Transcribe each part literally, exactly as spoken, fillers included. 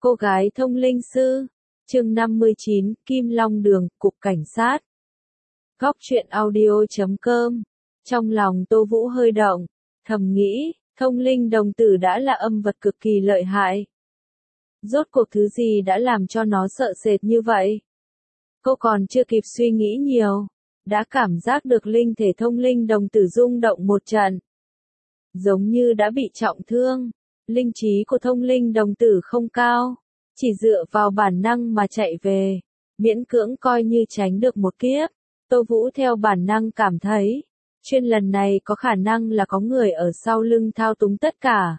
Cô gái thông linh sư. Chương năm mươi chín, Kim Long Đường, Cục Cảnh sát. Góc truyện audio chấm com. Trong lòng Tô Vũ hơi động, thầm nghĩ, thông linh đồng tử đã là âm vật cực kỳ lợi hại. Rốt cuộc thứ gì đã làm cho nó sợ sệt như vậy? Cô còn chưa kịp suy nghĩ nhiều, đã cảm giác được linh thể thông linh đồng tử rung động một trận. Giống như đã bị trọng thương, linh trí của thông linh đồng tử không cao, chỉ dựa vào bản năng mà chạy về, miễn cưỡng coi như tránh được một kiếp. Tô Vũ theo bản năng cảm thấy, chuyên lần này có khả năng là có người ở sau lưng thao túng tất cả.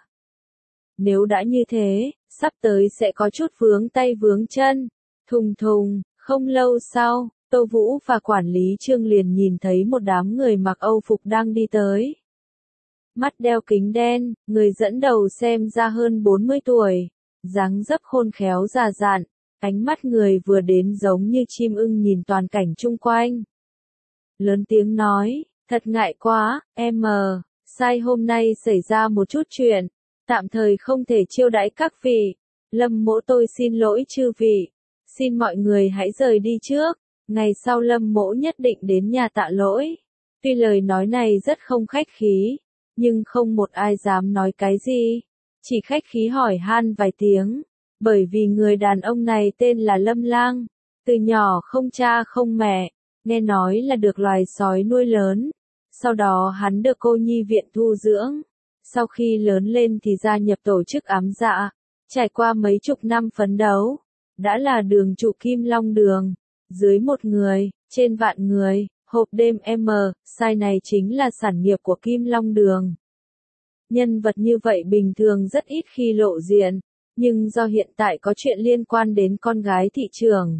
Nếu đã như thế, sắp tới sẽ có chút vướng tay vướng chân. Thùng thùng, không lâu sau, Tô Vũ và quản lý Trương liền nhìn thấy một đám người mặc Âu phục đang đi tới. Mắt đeo kính đen, người dẫn đầu xem ra hơn bốn mươi tuổi, dáng dấp khôn khéo già dặn, ánh mắt người vừa đến giống như chim ưng nhìn toàn cảnh chung quanh. Lớn tiếng nói, thật ngại quá, em mờ, sai hôm nay xảy ra một chút chuyện, tạm thời không thể chiêu đãi các vị, Lâm Mỗ tôi xin lỗi chư vị, xin mọi người hãy rời đi trước, ngày sau Lâm Mỗ nhất định đến nhà tạ lỗi. Tuy lời nói này rất không khách khí, nhưng không một ai dám nói cái gì, chỉ khách khí hỏi han vài tiếng, bởi vì người đàn ông này tên là Lâm Lang, từ nhỏ không cha không mẹ, nghe nói là được loài sói nuôi lớn, sau đó hắn được cô nhi viện thu dưỡng, sau khi lớn lên thì gia nhập tổ chức ám dạ, trải qua mấy chục năm phấn đấu, đã là đường trụ Kim Long Đường, dưới một người, trên vạn người. Hộp đêm M, sai này chính là sản nghiệp của Kim Long Đường. Nhân vật như vậy bình thường rất ít khi lộ diện, nhưng do hiện tại có chuyện liên quan đến con gái thị trường,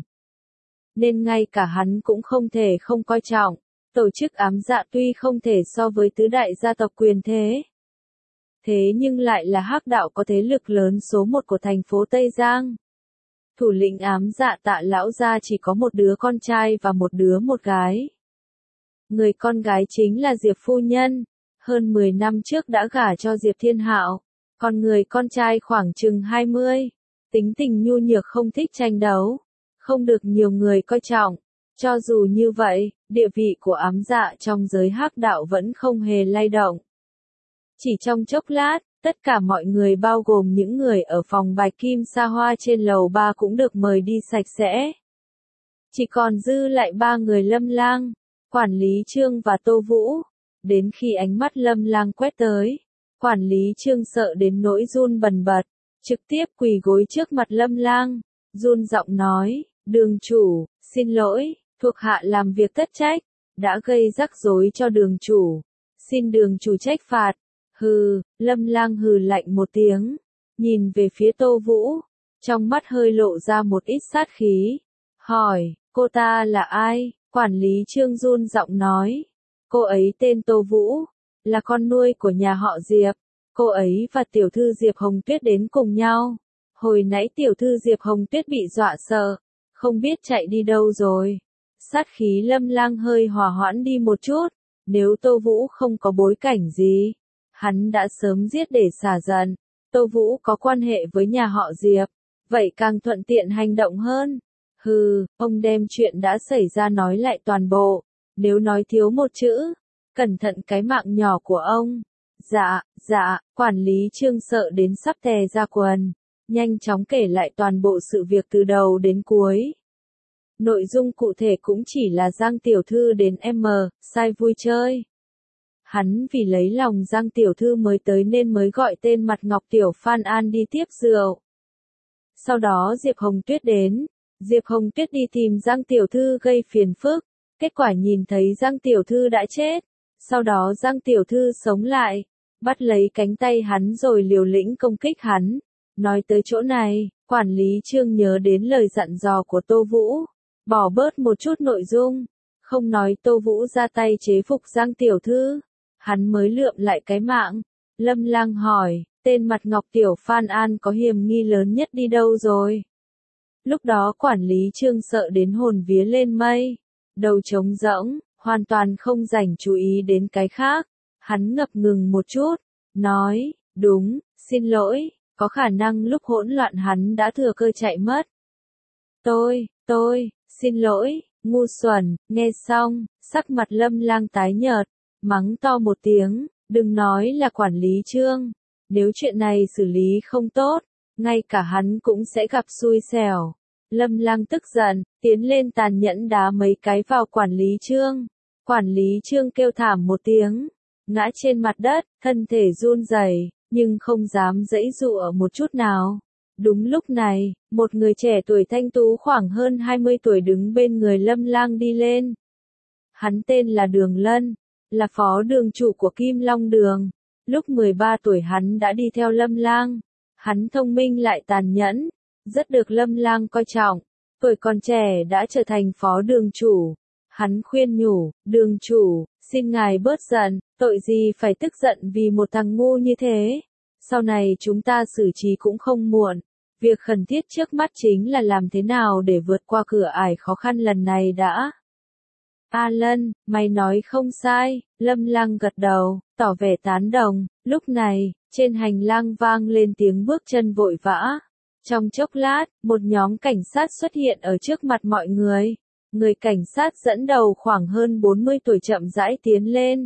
nên ngay cả hắn cũng không thể không coi trọng. Tổ chức ám dạ tuy không thể so với tứ đại gia tộc quyền thế, thế nhưng lại là hắc đạo có thế lực lớn số một của thành phố Tây Giang. Thủ lĩnh ám dạ Tạ lão gia chỉ có một đứa con trai và một đứa một gái. Người con gái chính là Diệp phu nhân, hơn mười năm trước đã gả cho Diệp Thiên Hạo, còn người con trai khoảng chừng hai mươi, tính tình nhu nhược không thích tranh đấu, không được nhiều người coi trọng. Cho dù như vậy, địa vị của ám dạ trong giới hắc đạo vẫn không hề lay động. Chỉ trong chốc lát, tất cả mọi người bao gồm những người ở phòng bạch kim xa hoa trên lầu ba cũng được mời đi sạch sẽ. Chỉ còn dư lại ba người Lâm Lang, quản lý Trương và Tô Vũ. Đến khi ánh mắt Lâm Lang quét tới, quản lý Trương sợ đến nỗi run bần bật, trực tiếp quỳ gối trước mặt Lâm Lang, run giọng nói, đường chủ, xin lỗi, thuộc hạ làm việc thất trách, đã gây rắc rối cho đường chủ, xin đường chủ trách phạt. Hừ, Lâm Lang hừ lạnh một tiếng, nhìn về phía Tô Vũ, trong mắt hơi lộ ra một ít sát khí, hỏi, cô ta là ai? Quản lý Trương run giọng nói, cô ấy tên Tô Vũ, là con nuôi của nhà họ Diệp, cô ấy và tiểu thư Diệp Hồng Tuyết đến cùng nhau, hồi nãy tiểu thư Diệp Hồng Tuyết bị dọa sợ, không biết chạy đi đâu rồi. Sát khí Lâm Lang hơi hòa hoãn đi một chút, nếu Tô Vũ không có bối cảnh gì, hắn đã sớm giết để xả giận. Tô Vũ có quan hệ với nhà họ Diệp, vậy càng thuận tiện hành động hơn. Hừ, ông đem chuyện đã xảy ra nói lại toàn bộ, nếu nói thiếu một chữ, cẩn thận cái mạng nhỏ của ông. Dạ, dạ, quản lý Trương sợ đến sắp tè ra quần, nhanh chóng kể lại toàn bộ sự việc từ đầu đến cuối. Nội dung cụ thể cũng chỉ là Giang tiểu thư đến M, sai vui chơi. Hắn vì lấy lòng Giang tiểu thư mới tới nên mới gọi tên mặt ngọc tiểu Phan An đi tiếp rượu. Sau đó Diệp Hồng Tuyết đến, Diệp Hồng Tuyết đi tìm Giang tiểu thư gây phiền phức, kết quả nhìn thấy Giang tiểu thư đã chết, sau đó Giang tiểu thư sống lại, bắt lấy cánh tay hắn rồi liều lĩnh công kích hắn. Nói tới chỗ này, quản lý Trương nhớ đến lời dặn dò của Tô Vũ, bỏ bớt một chút nội dung, không nói Tô Vũ ra tay chế phục Giang tiểu thư, hắn mới lượm lại cái mạng. Lâm Lang hỏi, tên mặt ngọc tiểu Phan An có hiểm nghi lớn nhất đi đâu rồi? Lúc đó quản lý Trương sợ đến hồn vía lên mây, đầu trống rỗng, hoàn toàn không dành chú ý đến cái khác. Hắn ngập ngừng một chút, nói, đúng, xin lỗi, có có khả năng lúc hỗn loạn hắn đã thừa cơ chạy mất. Tôi, tôi, xin lỗi, ngu xuẩn, nghe xong, sắc mặt Lâm Lang tái nhợt, mắng to một tiếng, đừng nói là quản lý Trương, nếu chuyện này xử lý không tốt, ngay cả hắn cũng sẽ gặp xui xẻo. Lâm Lang tức giận, tiến lên tàn nhẫn đá mấy cái vào quản lý Trương. Quản lý Trương kêu thảm một tiếng, ngã trên mặt đất, thân thể run rẩy, nhưng không dám giãy giụa một chút nào. Đúng lúc này, một người trẻ tuổi thanh tú khoảng hơn hai mươi tuổi đứng bên người Lâm Lang đi lên. Hắn tên là Đường Lân, là phó đường chủ của Kim Long Đường. Lúc mười ba tuổi hắn đã đi theo Lâm Lang. Hắn thông minh lại tàn nhẫn, rất được Lâm Lang coi trọng. Tuổi còn trẻ đã trở thành phó đường chủ. Hắn khuyên nhủ, đường chủ, xin ngài bớt giận, tội gì phải tức giận vì một thằng ngu như thế. Sau này chúng ta xử trí cũng không muộn. Việc khẩn thiết trước mắt chính là làm thế nào để vượt qua cửa ải khó khăn lần này đã. A Lân, mày nói không sai, Lâm Lang gật đầu, tỏ vẻ tán đồng. Lúc này, trên hành lang vang lên tiếng bước chân vội vã. Trong chốc lát, một nhóm cảnh sát xuất hiện ở trước mặt mọi người. Người cảnh sát dẫn đầu khoảng hơn bốn mươi tuổi chậm rãi tiến lên.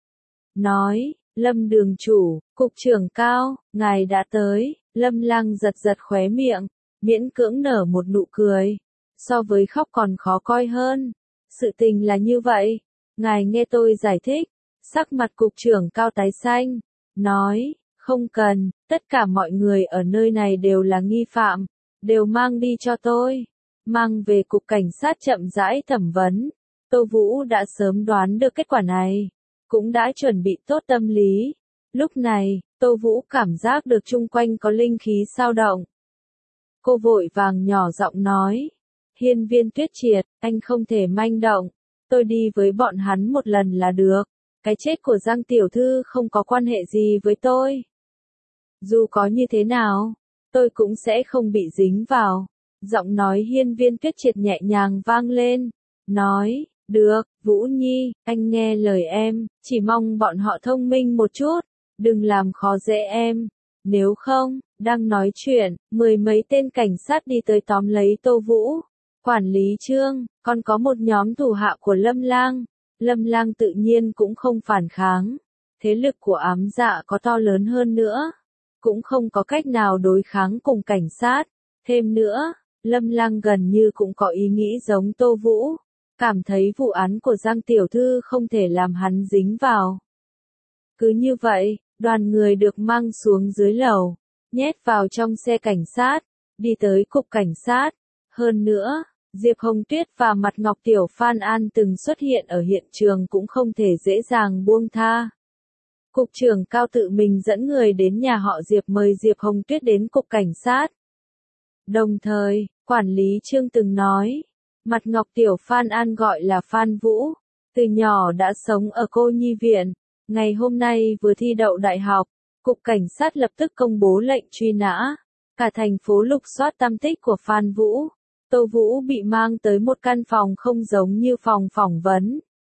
Nói, Lâm đường chủ, cục trưởng Cao, ngài đã tới. Lâm Lang giật giật khóe miệng, miễn cưỡng nở một nụ cười. So với khóc còn khó coi hơn. Sự tình là như vậy. Ngài nghe tôi giải thích. Sắc mặt cục trưởng Cao tái xanh. Nói, không cần, tất cả mọi người ở nơi này đều là nghi phạm. Đều mang đi cho tôi. Mang về cục cảnh sát chậm rãi thẩm vấn. Tô Vũ đã sớm đoán được kết quả này. Cũng đã chuẩn bị tốt tâm lý. Lúc này, Tô Vũ cảm giác được chung quanh có linh khí xao động. Cô vội vàng nhỏ giọng nói. Hiên Viên Tuyết Triệt, anh không thể manh động. Tôi đi với bọn hắn một lần là được. Cái chết của Giang Tiểu Thư không có quan hệ gì với tôi. Dù có như thế nào, tôi cũng sẽ không bị dính vào. Giọng nói Hiên Viên Tuyết Triệt nhẹ nhàng vang lên. Nói, được, Vũ Nhi, anh nghe lời em, chỉ mong bọn họ thông minh một chút. Đừng làm khó dễ em. Nếu không, đang nói chuyện, mười mấy tên cảnh sát đi tới tóm lấy Tô Vũ. Quản lý Trương, còn có một nhóm thủ hạ của Lâm Lang. Lâm Lang tự nhiên cũng không phản kháng. Thế lực của ám dạ có to lớn hơn nữa. Cũng không có cách nào đối kháng cùng cảnh sát. Thêm nữa, Lâm Lang gần như cũng có ý nghĩ giống Tô Vũ. Cảm thấy vụ án của Giang Tiểu Thư không thể làm hắn dính vào. Cứ như vậy, đoàn người được mang xuống dưới lầu, nhét vào trong xe cảnh sát, đi tới cục cảnh sát. Hơn nữa, Diệp Hồng Tuyết và Mặt Ngọc Tiểu Phan An từng xuất hiện ở hiện trường cũng không thể dễ dàng buông tha. Cục trưởng Cao tự mình dẫn người đến nhà họ Diệp mời Diệp Hồng Tuyết đến cục cảnh sát. Đồng thời, quản lý Trương từng nói, Mặt Ngọc Tiểu Phan An gọi là Phan Vũ, từ nhỏ đã sống ở cô nhi viện. Ngày hôm nay vừa thi đậu đại học, cục cảnh sát lập tức công bố lệnh truy nã. Cả thành phố lục soát tăm tích của Phan Vũ. Tô Vũ bị mang tới một căn phòng không giống như phòng phỏng vấn.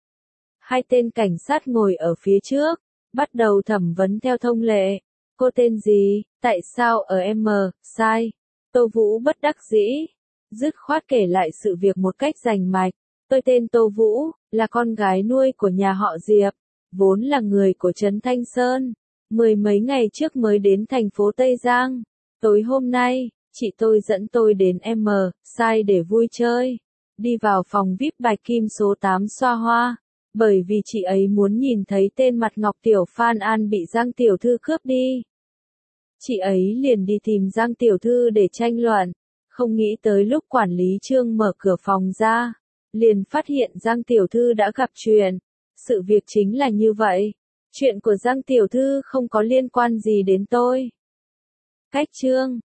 Hai tên cảnh sát ngồi ở phía trước, bắt đầu thẩm vấn theo thông lệ. Cô tên gì, tại sao ở M, sai? Tô Vũ bất đắc dĩ, dứt khoát kể lại sự việc một cách rành mạch. Tôi tên Tô Vũ, là con gái nuôi của nhà họ Diệp, vốn là người của Trấn Thanh Sơn. Mười mấy ngày trước mới đến thành phố Tây Giang. Tối hôm nay, chị tôi dẫn tôi đến M, sai để vui chơi. Đi vào phòng vi ai pi Bạch Kim số tám xoa hoa. Bởi vì chị ấy muốn nhìn thấy tên Mặt Ngọc Tiểu Phan An bị Giang Tiểu Thư cướp đi. Chị ấy liền đi tìm Giang Tiểu Thư để tranh luận. Không nghĩ tới lúc quản lý Trương mở cửa phòng ra, liền phát hiện Giang Tiểu Thư đã gặp chuyện. Sự việc chính là như vậy. Chuyện của Giang Tiểu Thư không có liên quan gì đến tôi. Cách Trương,